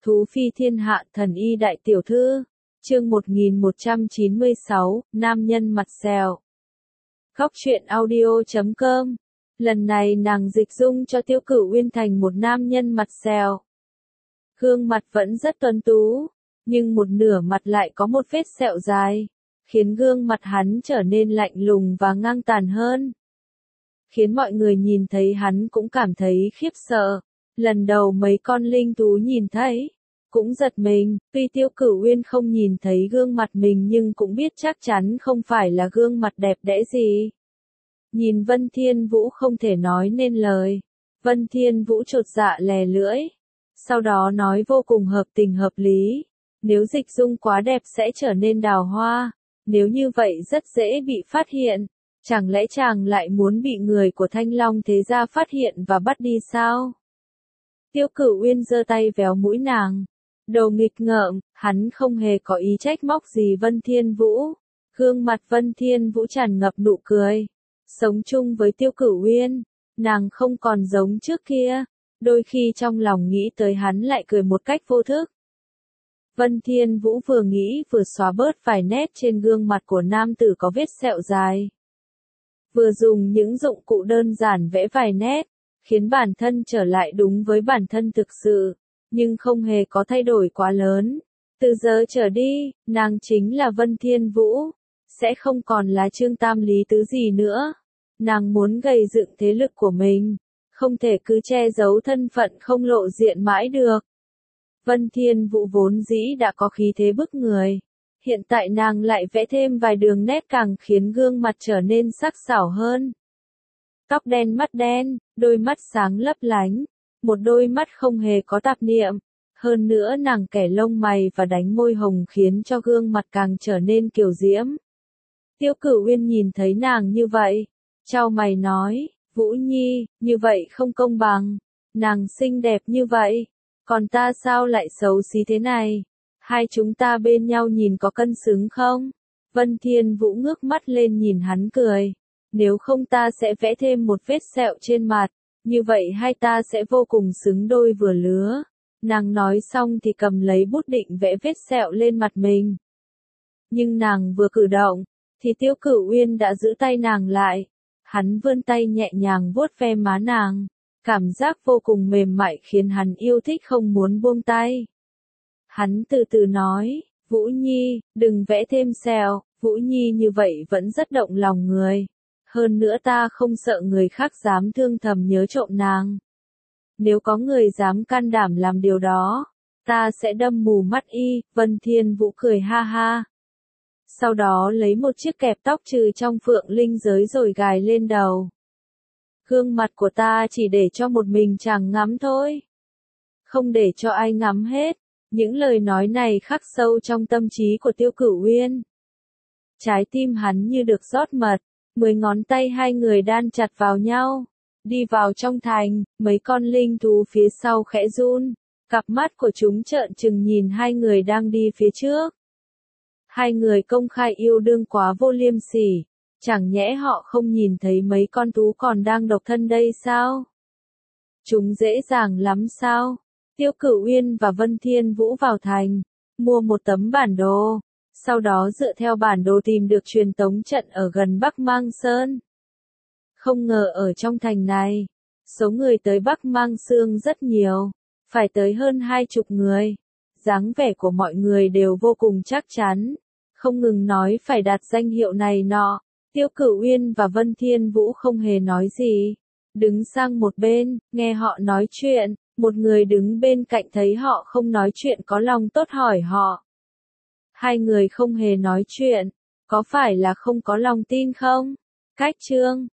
Thú phi thiên hạ thần y đại tiểu thư. Chương 1196, nam nhân mặt sẹo. Góc truyện audio.com. Lần này nàng dịch dung cho Tiêu Cửu Uyên thành một nam nhân mặt sẹo. Gương mặt vẫn rất tuấn tú, nhưng một nửa mặt lại có một vết sẹo dài, khiến gương mặt hắn trở nên lạnh lùng và ngang tàn hơn. Khiến mọi người nhìn thấy hắn cũng cảm thấy khiếp sợ. Lần đầu mấy con linh thú nhìn thấy, cũng giật mình, tuy Tiêu Cửu Uyên không nhìn thấy gương mặt mình nhưng cũng biết chắc chắn không phải là gương mặt đẹp đẽ gì. Nhìn Vân Thiên Vũ không thể nói nên lời. Vân Thiên Vũ chột dạ lè lưỡi. Sau đó nói vô cùng hợp tình hợp lý. Nếu dịch dung quá đẹp sẽ trở nên đào hoa. Nếu như vậy rất dễ bị phát hiện. Chẳng lẽ chàng lại muốn bị người của Thanh Long thế gia phát hiện và bắt đi sao? Tiêu Cửu Uyên giơ tay véo mũi nàng. Đầu nghịch ngợm, hắn không hề có ý trách móc gì Vân Thiên Vũ. Gương mặt Vân Thiên Vũ tràn ngập nụ cười. Sống chung với Tiêu Cửu Uyên, nàng không còn giống trước kia. Đôi khi trong lòng nghĩ tới hắn lại cười một cách vô thức. Vân Thiên Vũ vừa nghĩ vừa xóa bớt vài nét trên gương mặt của nam tử có vết sẹo dài. Vừa dùng những dụng cụ đơn giản vẽ vài nét, khiến bản thân trở lại đúng với bản thân thực sự, nhưng không hề có thay đổi quá lớn. Từ giờ trở đi, nàng chính là Vân Thiên Vũ, sẽ không còn là Trương Tam Lý Tứ gì nữa. Nàng muốn gây dựng thế lực của mình, không thể cứ che giấu thân phận không lộ diện mãi được. Vân Thiên Vũ vốn dĩ đã có khí thế bức người, hiện tại nàng lại vẽ thêm vài đường nét càng khiến gương mặt trở nên sắc sảo hơn. Tóc đen mắt đen, đôi mắt sáng lấp lánh, một đôi mắt không hề có tạp niệm, hơn nữa nàng kẻ lông mày và đánh môi hồng khiến cho gương mặt càng trở nên kiều diễm. Tiêu Cửu Uyên nhìn thấy nàng như vậy, chau mày nói, Vũ Nhi, như vậy không công bằng, nàng xinh đẹp như vậy, còn ta sao lại xấu xí thế này, hai chúng ta bên nhau nhìn có cân xứng không? Vân Thiên Vũ ngước mắt lên nhìn hắn cười. Nếu không ta sẽ vẽ thêm một vết sẹo trên mặt, như vậy hai ta sẽ vô cùng xứng đôi vừa lứa. Nàng nói xong thì cầm lấy bút định vẽ vết sẹo lên mặt mình. Nhưng nàng vừa cử động, thì Tiêu Cửu Uyên đã giữ tay nàng lại. Hắn vươn tay nhẹ nhàng vuốt ve má nàng, cảm giác vô cùng mềm mại khiến hắn yêu thích không muốn buông tay. Hắn từ từ nói, Vũ Nhi, đừng vẽ thêm sẹo, Vũ Nhi như vậy vẫn rất động lòng người. Hơn nữa ta không sợ người khác dám thương thầm nhớ trộm nàng. Nếu có người dám can đảm làm điều đó, ta sẽ đâm mù mắt y. Vân Thiên Vũ cười ha ha. Sau đó lấy một chiếc kẹp tóc trừ trong Phượng Linh giới rồi gài lên đầu. Gương mặt của ta chỉ để cho một mình chàng ngắm thôi. Không để cho ai ngắm hết. Những lời nói này khắc sâu trong tâm trí của Tiêu Cửu Uyên. Trái tim hắn như được rót mật. 10 ngón tay hai người đan chặt vào nhau. Đi vào trong thành, mấy con linh thú phía sau khẽ run. Cặp mắt của chúng trợn trừng nhìn hai người đang đi phía trước. Hai người công khai yêu đương quá vô liêm sỉ. Chẳng nhẽ họ không nhìn thấy mấy con thú còn đang độc thân đây sao? Chúng dễ dàng lắm sao? Tiêu Cửu Uyên và Vân Thiên Vũ vào thành, mua một tấm bản đồ. Sau đó dựa theo bản đồ tìm được truyền tống trận ở gần Bắc Mang Sơn. Không ngờ ở trong thành này, số người tới Bắc Mang Sương rất nhiều, phải tới hơn 20 người. Dáng vẻ của mọi người đều vô cùng chắc chắn, không ngừng nói phải đạt danh hiệu này nọ. Tiêu Cửu Uyên và Vân Thiên Vũ không hề nói gì, đứng sang một bên, nghe họ nói chuyện. Một người đứng bên cạnh thấy họ không nói chuyện có lòng tốt hỏi họ. Hai người không hề nói chuyện, có phải là không có lòng tin không? Cách chương